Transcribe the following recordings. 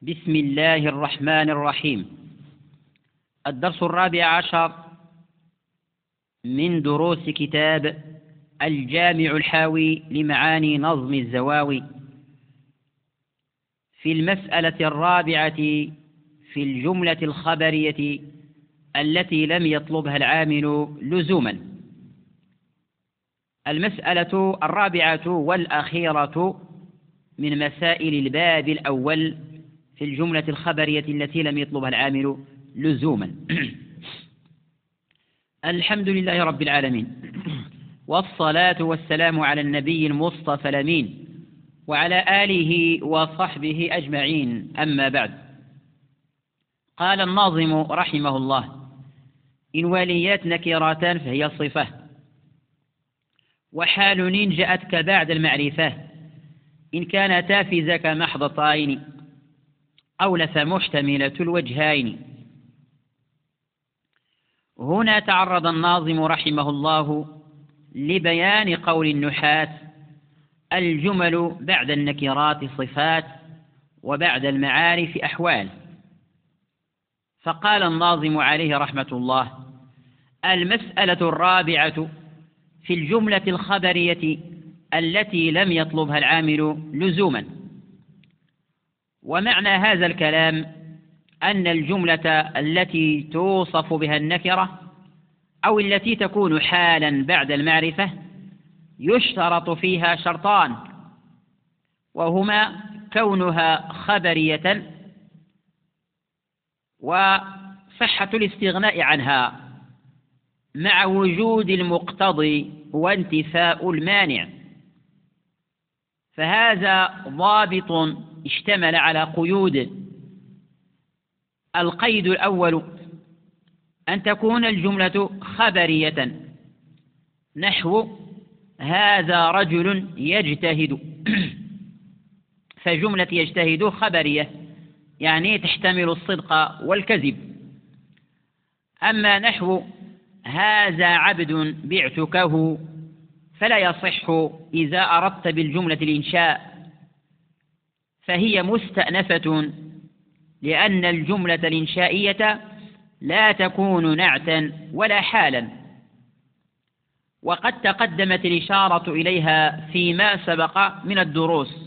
بسم الله الرحمن الرحيم. الدرس 14 من دروس كتاب الجامع الحاوي لمعاني نظم الزواوي. في المسألة الرابعة في الجملة الخبرية التي لم يطلبها العامل لزوما. المسألة الرابعة والأخيرة من مسائل الباب الأول في الجملة الخبرية التي لم يطلبها العامل لزوما. الحمد لله رب العالمين، والصلاة والسلام على النبي المصطفى الأمين وعلى آله وصحبه أجمعين، أما بعد. قال الناظم رحمه الله: إن وليت نكراتان فهي صفة، وحال إن جاءتك بعد المعرفة، إن كانتا في ذاك محضتين أو لث محتملة الوجهين. هنا تعرض الناظم رحمه الله لبيان قول النحاة: الجمل بعد النكرات صفات، وبعد المعارف أحوال. فقال الناظم عليه رحمة الله: المسألة الرابعة في الجملة الخبرية التي لم يطلبها العامل لزوما. ومعنى هذا الكلام أن الجملة التي توصف بها النكرة أو التي تكون حالا بعد المعرفة يشترط فيها شرطان، وهما كونها خبرية وصحة الاستغناء عنها مع وجود المقتضي وانتفاء المانع. فهذا ضابط اشتمل على قيود. القيد الأول أن تكون الجملة خبرية، نحو هذا رجل يجتهد. فجملة يجتهد خبرية، يعني تحتمل الصدق والكذب. أما نحو هذا عبد بعتكه فلا يصح إذا أردت بالجملة الإنشاء، فهي مستأنفة، لأن الجملة الإنشائية لا تكون نعتا ولا حالا، وقد تقدمت الإشارة إليها فيما سبق من الدروس.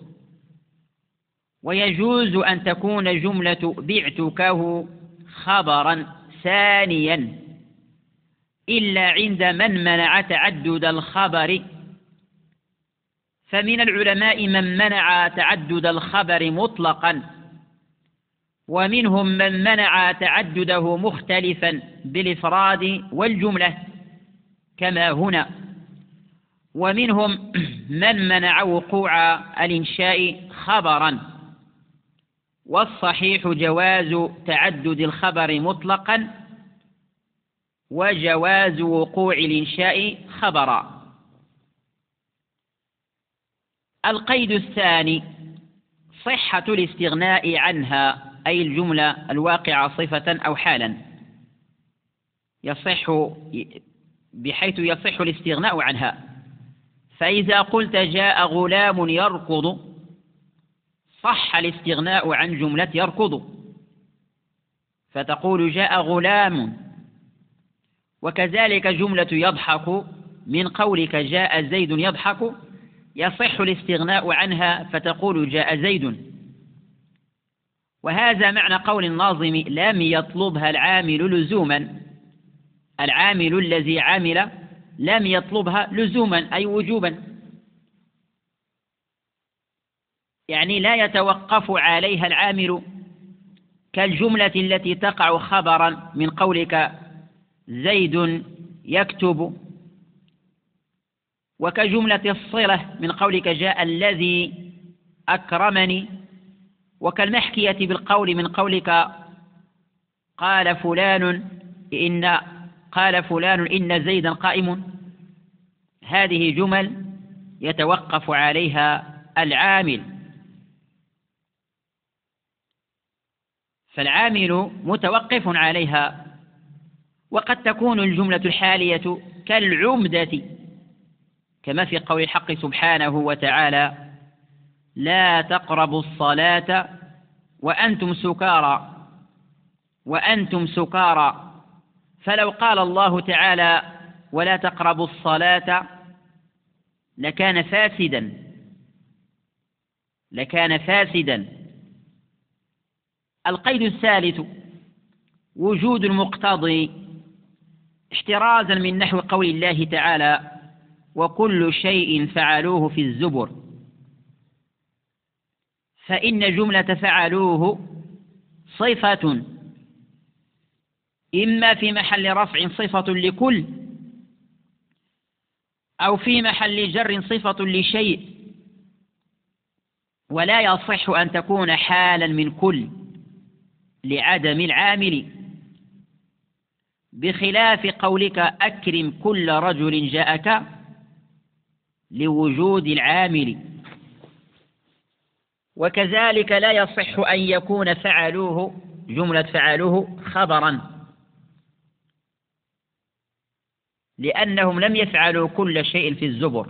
ويجوز أن تكون جملة بعتكه خبرا ثانيا إلا عند من منع تعدد الخبر. فمن العلماء من منع تعدد الخبر مطلقا، ومنهم من منع تعدده مختلفا بالإفراد والجملة كما هنا، ومنهم من منع وقوع الإنشاء خبرا. والصحيح جواز تعدد الخبر مطلقا، وجواز وقوع الإنشاء خبرا. القيد الثاني صحة الاستغناء عنها، أي الجملة الواقعة صفة أو حالا، يصح بحيث يصح الاستغناء عنها. فإذا قلت جاء غلام يركض صح الاستغناء عن جملة يركض، فتقول جاء غلام. وكذلك جملة يضحك من قولك جاء زيد يضحك يصح الاستغناء عنها، فتقول جاء زيد. وهذا معنى قول الناظم لم يطلبها العامل لزوما. العامل الذي عمل لم يطلبها لزوما أي وجوبا، يعني لا يتوقف عليها العامل، كالجملة التي تقع خبرا من قولك زيد يكتب، وكجملة الصلة من قولك جاء الذي أكرمني، وكالمحكية بالقول من قولك قال فلان إن زيدا قائم. هذه جمل يتوقف عليها العامل، فالعامل متوقف عليها. وقد تكون الجملة الحالية كالعمدة، كما في قول الحق سبحانه وتعالى: لا تقربوا الصلاة وأنتم سكارى وأنتم سكارى. فلو قال الله تعالى ولا تقربوا الصلاة لكان فاسدا. القيد الثالث وجود المقتضي، احترازا من نحو قول الله تعالى وكل شيء فعلوه في الزبر، فإن جملة فعلوه صفة إما في محل رفع صفة لكل، أو في محل جر صفة لشيء، ولا يصح أن تكون حالا من كل لعدم العامل، بخلاف قولك أكرم كل رجل جاءك لوجود العامل. وكذلك لا يصح أن يكون فعلوه جملة فعلوه خبرا، لأنهم لم يفعلوا كل شيء في الزبر،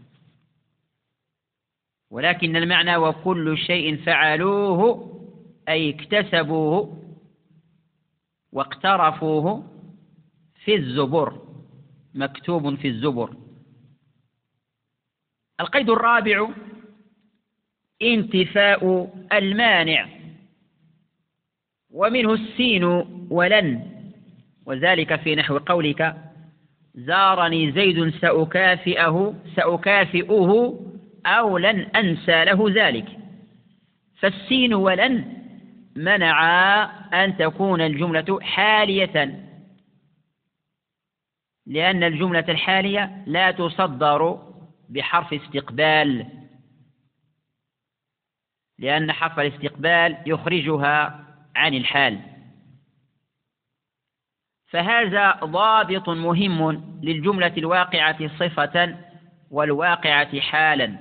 ولكن المعنى وكل شيء فعلوه أي اكتسبوه واقترفوه في الزبر، مكتوب في الزبر. القيد الرابع انتفاء المانع، ومنه السين ولن، وذلك في نحو قولك زارني زيد سأكافئه أو لن أنسى له ذلك. فالسين ولن منع أن تكون الجملة حالية، لأن الجملة الحالية لا تصدر بحرف استقبال، لأن حرف الاستقبال يخرجها عن الحال. فهذا ضابط مهم للجملة الواقعة صفة والواقعة حالا.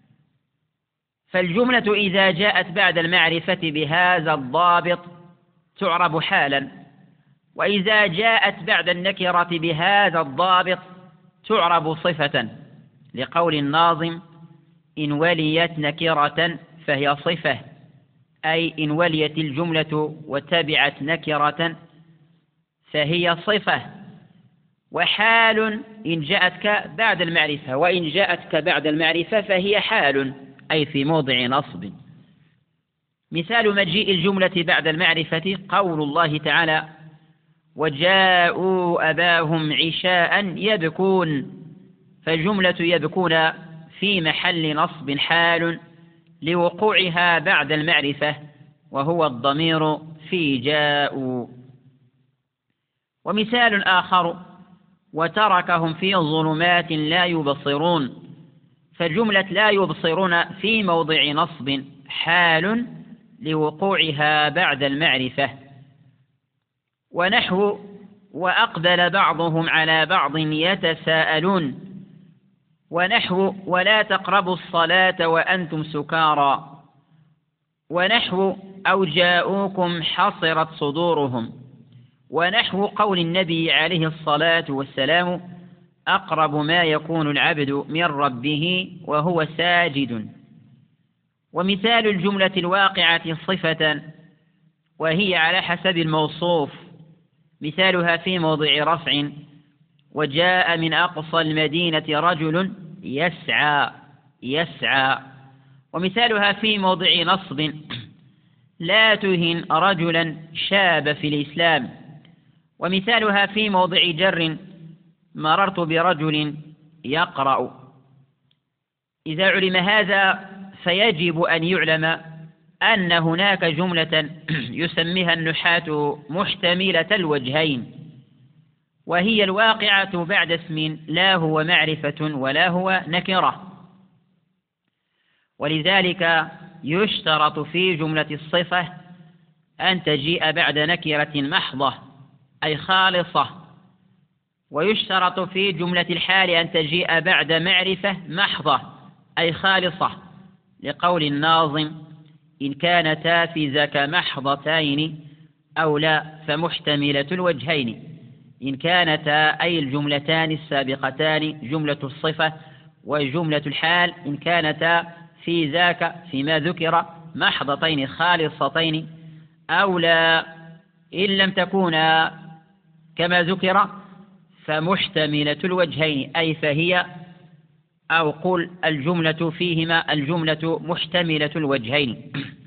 فالجملة إذا جاءت بعد المعرفة بهذا الضابط تعرب حالا، وإذا جاءت بعد النكرة بهذا الضابط تعرب صفة، لقول الناظم إن وليت نكرة فهي صفة، أي إن وليت الجملة وتبعت نكرة فهي صفة. وحال إن جاءتك بعد المعرفة، وإن جاءتك بعد المعرفة فهي حال، أي في موضع نصب. مثال مجيء الجملة بعد المعرفة قول الله تعالى وجاءوا أباهم عشاء يبكون، فالجملة يبكون في محل نصب حال لوقوعها بعد المعرفة، وهو الضمير في جاءوا. ومثال آخر وتركهم في ظلمات لا يبصرون، فالجملة لا يبصرون في موضع نصب حال لوقوعها بعد المعرفة. ونحو وأقبل بعضهم على بعض يتساءلون، ونحو ولا تقربوا الصلاة وأنتم سكارى، ونحو أو جاءوكم حصرت صدورهم، ونحو قول النبي عليه الصلاة والسلام أقرب ما يكون العبد من ربه وهو ساجد. ومثال الجملة الواقعة صفة وهي على حسب الموصوف، مثالها في موضع رفع وجاء من أقصى المدينة رجل يسعى. ومثالها في موضع نصب لا تهن رجلا شاب في الإسلام. ومثالها في موضع جر مررت برجل يقرأ. إذا علم هذا فيجب أن يعلم أن هناك جملة يسميها النحاة محتملة الوجهين، وهي الواقعة بعد اسم لا هو معرفة ولا هو نكرة. ولذلك يشترط في جملة الصفة أن تجيء بعد نكرة محضة أي خالصة، ويشترط في جملة الحال أن تجيء بعد معرفة محضة أي خالصة، لقول الناظم إن كانتا في ذاك محضتين أو لا فمحتملة الوجهين. إن كانتا أي الجملتان السابقتان جملة الصفة وجملة الحال، إن كانتا في ذاك فيما ذكر محضتين خالصتين أو لا، إن لم تكونا كما ذكر فمحتملة الوجهين، أي فهي، أو قل الجملة فيهما الجملة محتملة الوجهين.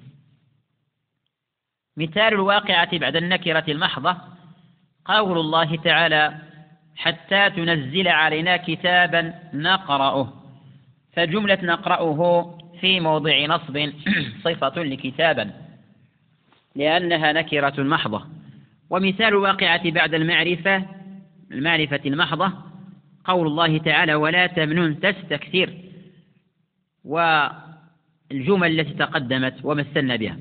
مثال الواقعة بعد النكرة المحضة قول الله تعالى: حتى تنزل علينا كتابا نقرأه، فجملة نقرأه في موضع نصب صفة لكتابا لأنها نكرة محضة. ومثال الواقعة بعد المعرفة المحضة قول الله تعالى: ولا تمنن تستكثر، والجمل التي تقدمت ومثلنا بها.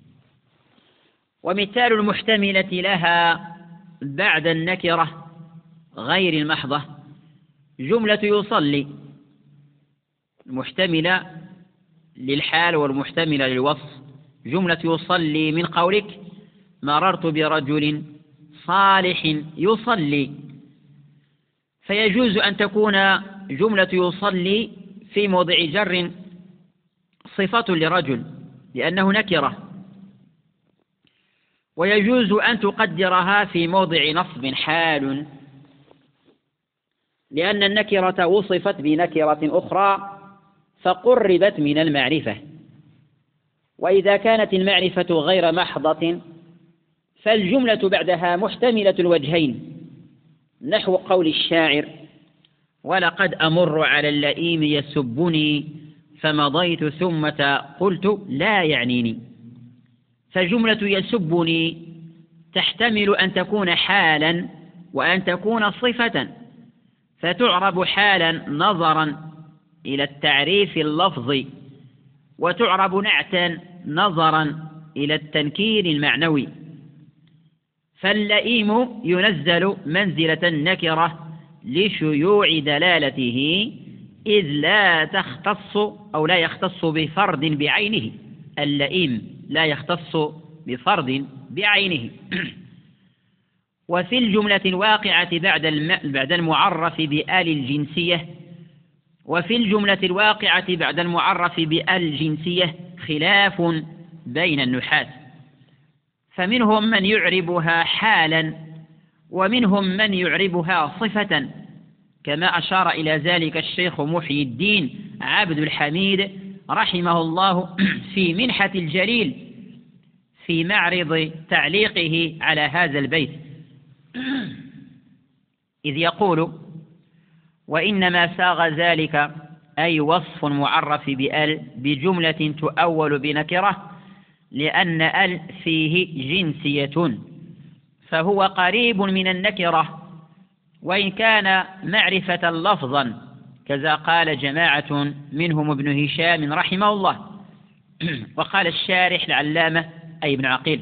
ومثال المحتملة لها بعد النكرة غير المحضة جملة يصلي، المحتملة للحال والمحتملة للوصف. جملة يصلي من قولك: مررت برجل صالح يصلي، فيجوز أن تكون جملة يصلي في موضع جر صفة لرجل لأنه نكرة، ويجوز أن تقدرها في موضع نصب حال لأن النكرة وصفت بنكرة أخرى فقربت من المعرفة. وإذا كانت المعرفة غير محضة فالجملة بعدها محتملة الوجهين، نحو قول الشاعر: ولقد أمر على اللئيم يسبني فمضيت ثم قلت لا يعنيني. فجملة يسبني تحتمل أن تكون حالا وأن تكون صفة، فتعرب حالا نظرا إلى التعريف اللفظي، وتعرب نعتا نظرا إلى التنكير المعنوي. فاللئيم ينزل منزلة النكرة لشيوع دلالته، إذ لا تختص أو لا يختص بفرد بعينه. اللئيم لا يختص بفرد بعينه. وفي الجملة الواقعة بعد المعرف بآل الجنسية وفي الجملة الواقعة بعد المعرف بآل الجنسية خلاف بين النحاة، فمنهم من يعربها حالا ومنهم من يعربها صفة، كما أشار إلى ذلك الشيخ محي الدين عبد الحميد رحمه الله في منحة الجليل في معرض تعليقه على هذا البيت، إذ يقول: وإنما ساغ ذلك أي وصف معرف بأل بجملة تؤول بنكرة، لأن أل فيه جنسية فهو قريب من النكرة وإن كان معرفة لفظا، كذا قال جماعة منهم ابن هشام رحمه الله. وقال الشارح العلامة أي ابن عقيل: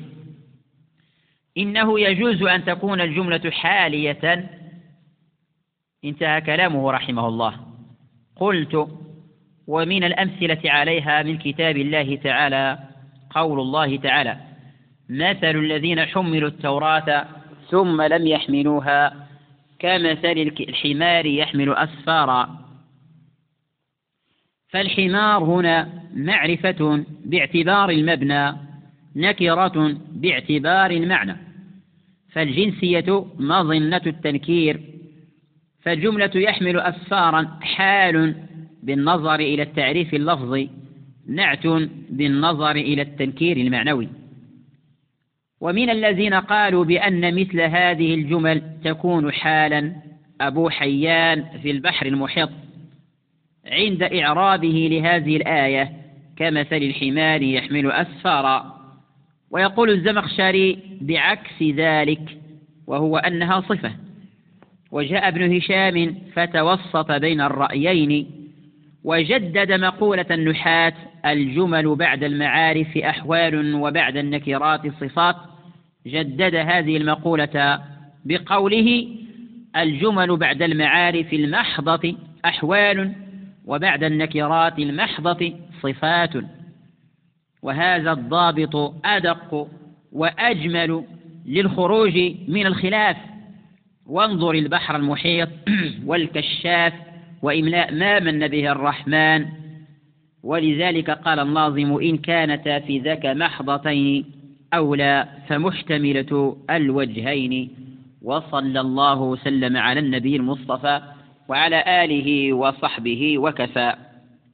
إنه يجوز أن تكون الجملة حالية. انتهى كلامه رحمه الله. قلت: ومن الأمثلة عليها من كتاب الله تعالى قول الله تعالى: مثل الذين حملوا التوراة ثم لم يحملوها كمثل الحمار يحمل أسفارا. فالحمار هنا معرفة باعتبار المبنى، نكرة باعتبار المعنى، فالجنسية مظنة التنكير، فالجملة يحمل أسفارا حال بالنظر إلى التعريف اللفظي، نعت بالنظر إلى التنكير المعنوي. ومن الذين قالوا بأن مثل هذه الجمل تكون حالا أبو حيان في البحر المحيط عند إعرابه لهذه الآية كمثل الحمار يحمل أسفارا. ويقول الزمخشري بعكس ذلك، وهو أنها صفة. وجاء ابن هشام فتوسط بين الرأيين وجدد مقولة النحاة: الجمل بعد المعارف أحوال وبعد النكرات صفات. جدد هذه المقولة بقوله: الجمل بعد المعارف المحضة أحوال وبعد النكرات المحضة صفات. وهذا الضابط أدق وأجمل للخروج من الخلاف. وانظر البحر المحيط والكشاف وإملاء ما من به الرحمن ولذلك قال الناظم: إن كانتا في ذاك محضتين أولى فمحتملة الوجهين. وصلى الله وسلم على النبي المصطفى وعلى آله وصحبه وكفى.